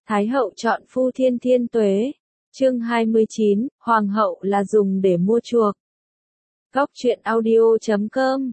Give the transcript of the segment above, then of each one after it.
Thái hậu chọn phu thiên thiên tuế. Chương 29, Hoàng hậu là dùng để mua chuộc. Góc truyện audio.com.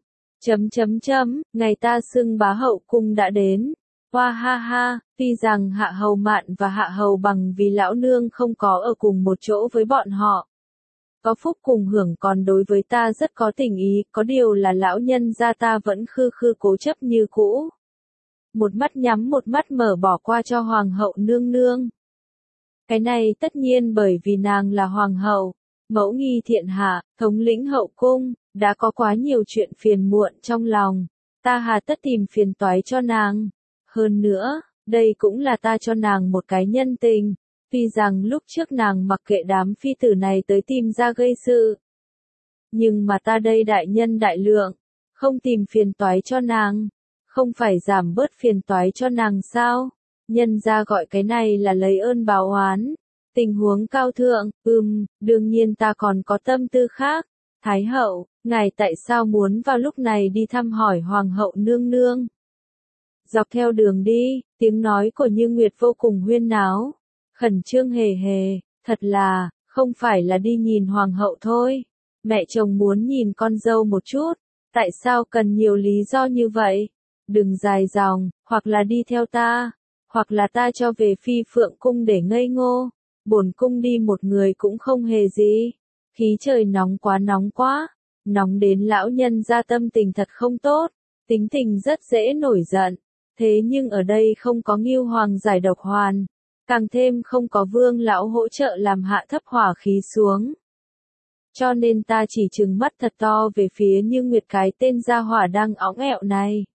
Ngày ta xưng bá hậu cung đã đến. Hoa ha ha, tuy rằng hạ hầu mạn và hạ hầu bằng vì lão nương không có ở cùng một chỗ với bọn họ. Có phúc cùng hưởng, còn đối với ta rất có tình ý, có điều là lão nhân gia ta vẫn khư cố chấp như cũ. Một mắt nhắm một mắt mở bỏ qua cho hoàng hậu nương nương. Cái này tất nhiên bởi vì nàng là hoàng hậu, mẫu nghi thiện hạ, thống lĩnh hậu cung, đã có quá nhiều chuyện phiền muộn trong lòng, ta hà tất tìm phiền toái cho nàng. Hơn nữa, đây cũng là ta cho nàng một cái nhân tình, tuy rằng lúc trước nàng mặc kệ đám phi tử này tới tìm ra gây sự. Nhưng mà ta đây đại nhân đại lượng, không tìm phiền toái cho nàng, không phải giảm bớt phiền toái cho nàng sao? Nhân ra gọi cái này là lấy ơn báo oán. Tình huống cao thượng, đương nhiên ta còn có tâm tư khác. Thái hậu, ngài tại sao muốn vào lúc này đi thăm hỏi hoàng hậu nương nương? Dọc theo đường đi, tiếng nói của Như Nguyệt vô cùng huyên náo, khẩn trương hề hề, thật là, không phải là đi nhìn hoàng hậu thôi. Mẹ chồng muốn nhìn con dâu một chút, tại sao cần nhiều lý do như vậy? Đừng dài dòng, hoặc là đi theo ta, hoặc là ta cho về Phi Phượng cung để ngây ngô. Bổn cung đi một người cũng không hề gì. Khí trời nóng quá, nóng đến lão nhân gia tâm tình thật không tốt, tính tình rất dễ nổi giận. Thế nhưng ở đây không có Ngưu Hoàng giải độc hoàn, càng thêm không có Vương lão hỗ trợ làm hạ thấp hỏa khí xuống. Cho nên ta chỉ trừng mắt thật to về phía Như Nguyệt cái tên gia hỏa đang óng ẹo này.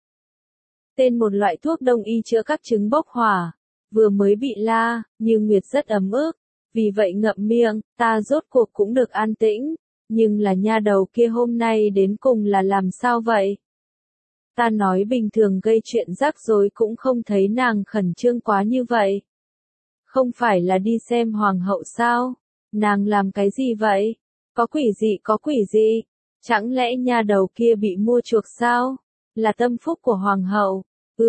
Tên một loại thuốc đông y chữa các chứng bốc hỏa, vừa mới bị la, Như Nguyệt rất ấm ức, vì vậy ngậm miệng, ta rốt cuộc cũng được an tĩnh, nhưng là nha đầu kia hôm nay đến cùng là làm sao vậy? Ta nói bình thường gây chuyện rắc rối cũng không thấy nàng khẩn trương quá như vậy. Không phải là đi xem hoàng hậu sao? Nàng làm cái gì vậy? Có quỷ gì? Chẳng lẽ nha đầu kia bị mua chuộc sao? Là tâm phúc của hoàng hậu.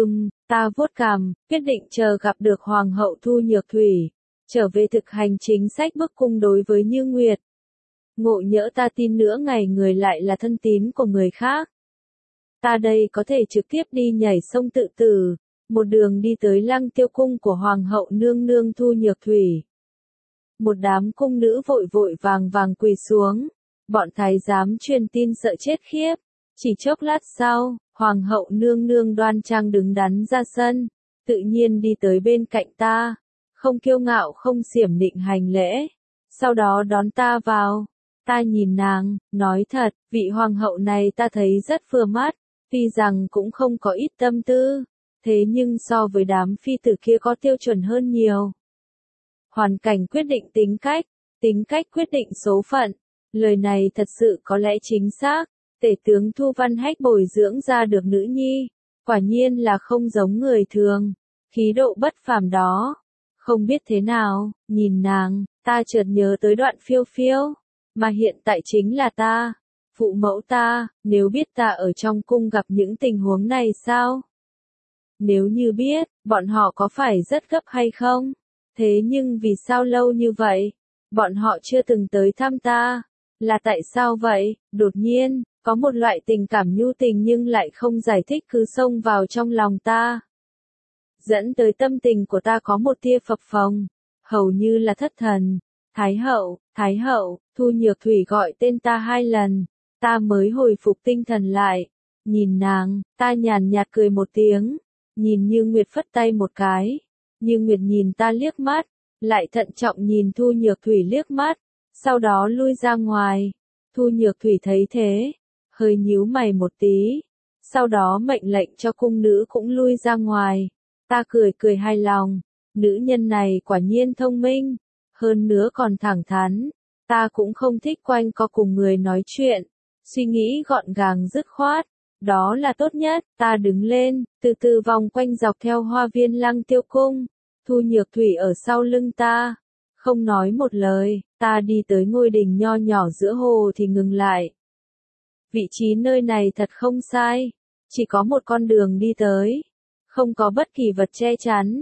Ta vuốt cằm, quyết định chờ gặp được hoàng hậu Thu Nhược Thủy, trở về thực hành chính sách bức cung đối với Như Nguyệt. Ngộ nhỡ ta tin nữa ngày người lại là thân tín của người khác. Ta đây có thể trực tiếp đi nhảy sông tự tử, một đường đi tới Lăng Tiêu cung của hoàng hậu nương nương Thu Nhược Thủy. Một đám cung nữ vội vàng quỳ xuống, bọn thái giám truyền tin sợ chết khiếp. Chỉ chốc lát sau, hoàng hậu nương nương đoan trang đứng đắn ra sân, tự nhiên đi tới bên cạnh ta, không kiêu ngạo không xiểm nịnh hành lễ, sau đó đón ta vào. Ta nhìn nàng, nói thật, vị hoàng hậu này ta thấy rất vừa mắt, tuy rằng cũng không có ít tâm tư, thế nhưng so với đám phi tử kia có tiêu chuẩn hơn nhiều. Hoàn cảnh quyết định tính cách quyết định số phận, lời này thật sự có lẽ chính xác. Tể tướng Thu Văn Hách bồi dưỡng ra được nữ nhi, quả nhiên là không giống người thường, khí độ bất phàm đó. Không biết thế nào, nhìn nàng, ta chợt nhớ tới đoạn phiêu phiêu, mà hiện tại chính là ta, phụ mẫu ta, nếu biết ta ở trong cung gặp những tình huống này sao? Nếu như biết, bọn họ có phải rất gấp hay không? Thế nhưng vì sao lâu như vậy, bọn họ chưa từng tới thăm ta? Là tại sao vậy? Đột nhiên, có một loại tình cảm nhu tình nhưng lại không giải thích cứ xông vào trong lòng ta. Dẫn tới tâm tình của ta có một tia phập phồng, hầu như là thất thần. Thái hậu, Thu Nhược Thủy gọi tên ta 2 lần, ta mới hồi phục tinh thần lại. Nhìn nàng, ta nhàn nhạt cười một tiếng, nhìn Như Nguyệt phất tay một cái. Như Nguyệt nhìn ta liếc mắt, lại thận trọng nhìn Thu Nhược Thủy liếc mắt, sau đó lui ra ngoài. Thu Nhược Thủy thấy thế, hơi nhíu mày một tí, sau đó mệnh lệnh cho cung nữ cũng lui ra ngoài. Ta cười hài lòng, nữ nhân này quả nhiên thông minh, hơn nữa còn thẳng thắn, ta cũng không thích quanh co cùng người nói chuyện, suy nghĩ gọn gàng dứt khoát, đó là tốt nhất. Ta đứng lên, từ từ vòng quanh dọc theo hoa viên Lăng Tiêu cung, Thu Nhược Thủy ở sau lưng ta, không nói một lời. Ta đi tới ngôi đình nho nhỏ giữa hồ thì ngừng lại. Vị trí nơi này thật không sai, chỉ có một con đường đi tới, không có bất kỳ vật che chắn,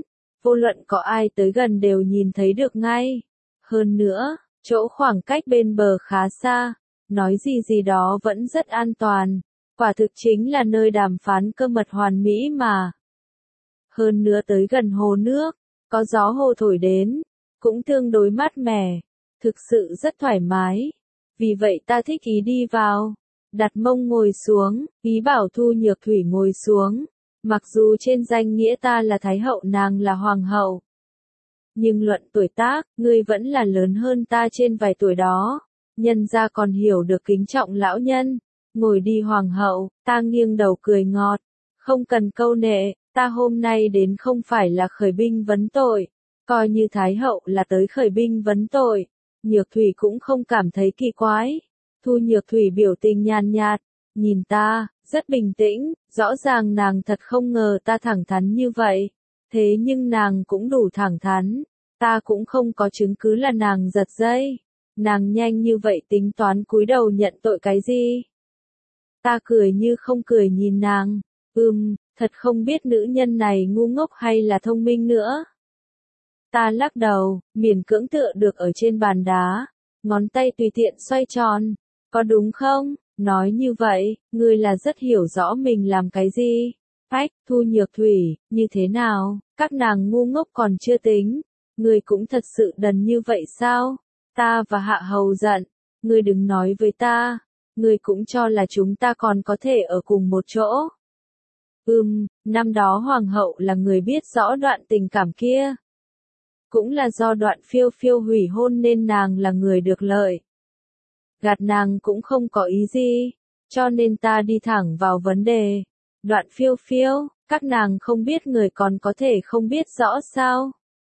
vô luận có ai tới gần đều nhìn thấy được ngay. Hơn nữa, chỗ khoảng cách bên bờ khá xa, nói gì đó vẫn rất an toàn, quả thực chính là nơi đàm phán cơ mật hoàn mỹ mà. Hơn nữa tới gần hồ nước, có gió hồ thổi đến, cũng tương đối mát mẻ, thực sự rất thoải mái. Vì vậy ta thích ý đi vào, đặt mông ngồi xuống, ý bảo Thu Nhược Thủy ngồi xuống. Mặc dù trên danh nghĩa ta là Thái hậu nàng là Hoàng hậu, nhưng luận tuổi tác, ngươi vẫn là lớn hơn ta trên vài tuổi đó. Nhân gia còn hiểu được kính trọng lão nhân. Ngồi đi Hoàng hậu, ta nghiêng đầu cười ngọt. Không cần câu nệ, ta hôm nay đến không phải là khởi binh vấn tội. Coi như Thái hậu là tới khởi binh vấn tội. Nhược Thủy cũng không cảm thấy kỳ quái. Thu Nhược Thủy biểu tình nhàn nhạt, nhìn ta, rất bình tĩnh, rõ ràng nàng thật không ngờ ta thẳng thắn như vậy. Thế nhưng nàng cũng đủ thẳng thắn, ta cũng không có chứng cứ là nàng giật dây. Nàng nhanh như vậy tính toán cúi đầu nhận tội cái gì? Ta cười như không cười nhìn nàng, thật không biết nữ nhân này ngu ngốc hay là thông minh nữa. Ta lắc đầu, miễn cưỡng tựa được ở trên bàn đá, ngón tay tùy tiện xoay tròn, có đúng không? Nói như vậy, ngươi là rất hiểu rõ mình làm cái gì. Ách, Thu Nhược Thủy, như thế nào, các nàng ngu ngốc còn chưa tính, ngươi cũng thật sự đần như vậy sao? Ta và Hạ Hầu giận, ngươi đừng nói với ta, ngươi cũng cho là chúng ta còn có thể ở cùng một chỗ. Năm đó Hoàng hậu là người biết rõ đoạn tình cảm kia. Cũng là do Đoạn Phiêu Phiêu hủy hôn nên nàng là người được lợi. Gạt nàng cũng không có ý gì, cho nên ta đi thẳng vào vấn đề. Đoạn Phiêu Phiêu, các nàng không biết người còn có thể không biết rõ sao?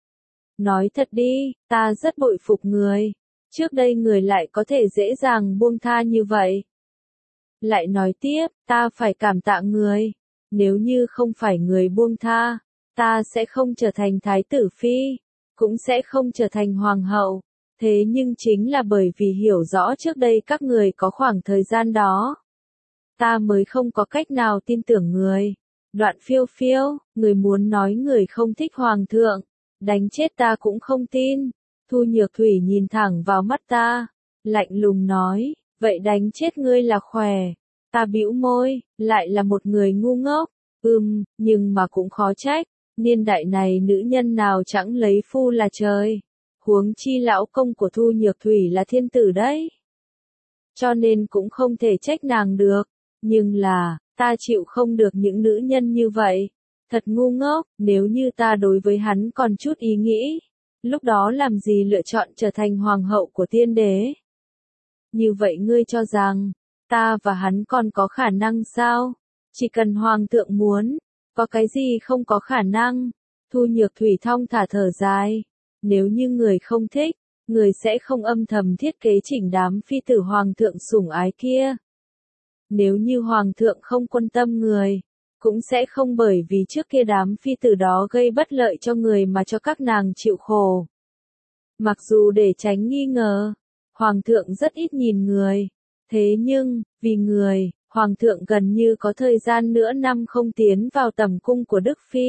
Nói thật đi, ta rất bội phục người. Trước đây người lại có thể dễ dàng buông tha như vậy. Lại nói tiếp, ta phải cảm tạ người. Nếu như không phải người buông tha, ta sẽ không trở thành thái tử phi, cũng sẽ không trở thành hoàng hậu. Thế nhưng chính là bởi vì hiểu rõ trước đây các người có khoảng thời gian đó, ta mới không có cách nào tin tưởng người. Đoạn Phiêu Phiêu, người muốn nói người không thích hoàng thượng, đánh chết ta cũng không tin. Thu Nhược Thủy nhìn thẳng vào mắt ta, lạnh lùng nói, vậy đánh chết ngươi là khỏe. Ta bĩu môi, lại là một người ngu ngốc. Nhưng mà cũng khó trách, niên đại này nữ nhân nào chẳng lấy phu là trời. Huống chi lão công của Thu Nhược Thủy là thiên tử đấy. Cho nên cũng không thể trách nàng được. Nhưng là, ta chịu không được những nữ nhân như vậy. Thật ngu ngốc, nếu như ta đối với hắn còn chút ý nghĩ, lúc đó làm gì lựa chọn trở thành hoàng hậu của tiên đế. Như vậy ngươi cho rằng, ta và hắn còn có khả năng sao? Chỉ cần hoàng thượng muốn, có cái gì không có khả năng? Thu Nhược Thủy thong thả thở dài. Nếu như người không thích, người sẽ không âm thầm thiết kế chỉnh đám phi tử hoàng thượng sủng ái kia. Nếu như hoàng thượng không quan tâm người, cũng sẽ không bởi vì trước kia đám phi tử đó gây bất lợi cho người mà cho các nàng chịu khổ. Mặc dù để tránh nghi ngờ, hoàng thượng rất ít nhìn người. Thế nhưng, vì người, hoàng thượng gần như có thời gian nửa năm không tiến vào tầm cung của Đức Phi,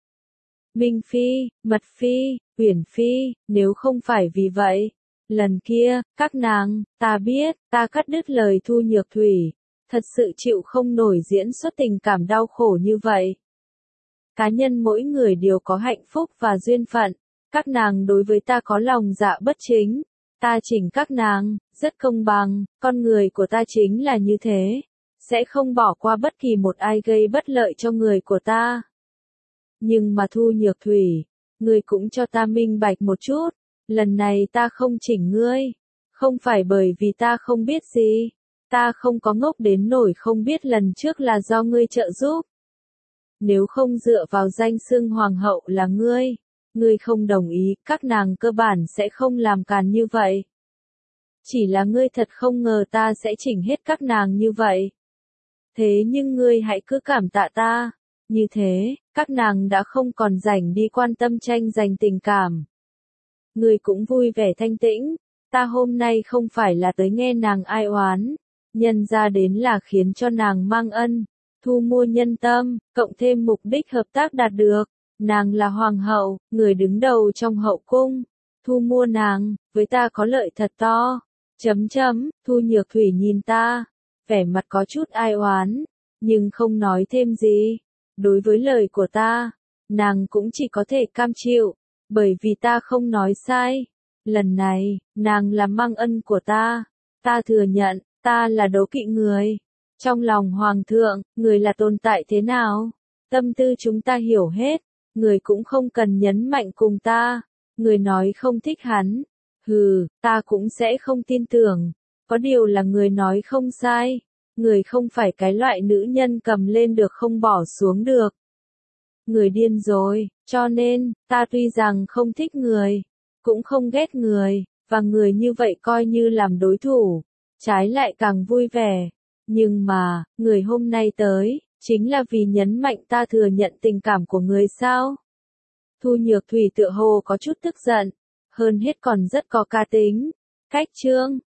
Minh Phi, Mật Phi, Uyển Phi. Nếu không phải vì vậy, lần kia, các nàng, ta biết, ta cắt đứt lời Thu Nhược Thủy, thật sự chịu không nổi diễn xuất tình cảm đau khổ như vậy. Cá nhân mỗi người đều có hạnh phúc và duyên phận, các nàng đối với ta có lòng dạ bất chính, ta chỉnh các nàng, rất công bằng, con người của ta chính là như thế, sẽ không bỏ qua bất kỳ một ai gây bất lợi cho người của ta. Nhưng mà Thu Nhược Thủy, ngươi cũng cho ta minh bạch một chút, lần này ta không chỉnh ngươi, không phải bởi vì ta không biết gì, ta không có ngốc đến nổi không biết lần trước là do ngươi trợ giúp. Nếu không dựa vào danh xưng hoàng hậu là ngươi không đồng ý, các nàng cơ bản sẽ không làm càn như vậy. Chỉ là ngươi thật không ngờ ta sẽ chỉnh hết các nàng như vậy. Thế nhưng ngươi hãy cứ cảm tạ ta. Như thế, các nàng đã không còn rảnh đi quan tâm tranh giành tình cảm. Ngươi cũng vui vẻ thanh tĩnh, ta hôm nay không phải là tới nghe nàng ai oán, nhân ra đến là khiến cho nàng mang ân, thu mua nhân tâm, cộng thêm mục đích hợp tác đạt được. Nàng là hoàng hậu, người đứng đầu trong hậu cung. Thu mua nàng, với ta có lợi thật to. Thu Nhược Thủy nhìn ta, vẻ mặt có chút ai oán, nhưng không nói thêm gì. Đối với lời của ta, nàng cũng chỉ có thể cam chịu, bởi vì ta không nói sai. Lần này, nàng là mang ân của ta. Ta thừa nhận, ta là đố kỵ người. Trong lòng hoàng thượng, người là tồn tại thế nào? Tâm tư chúng ta hiểu hết, người cũng không cần nhấn mạnh cùng ta. Người nói không thích hắn. Hừ, ta cũng sẽ không tin tưởng. Có điều là người nói không sai. Người không phải cái loại nữ nhân cầm lên được không bỏ xuống được. Người điên rồi, cho nên, ta tuy rằng không thích người, cũng không ghét người, và người như vậy coi như làm đối thủ, trái lại càng vui vẻ. Nhưng mà, người hôm nay tới, chính là vì nhấn mạnh ta thừa nhận tình cảm của người sao? Thu Nhược Thủy tựa hồ có chút tức giận, hơn hết còn rất có cá tính. Cách chương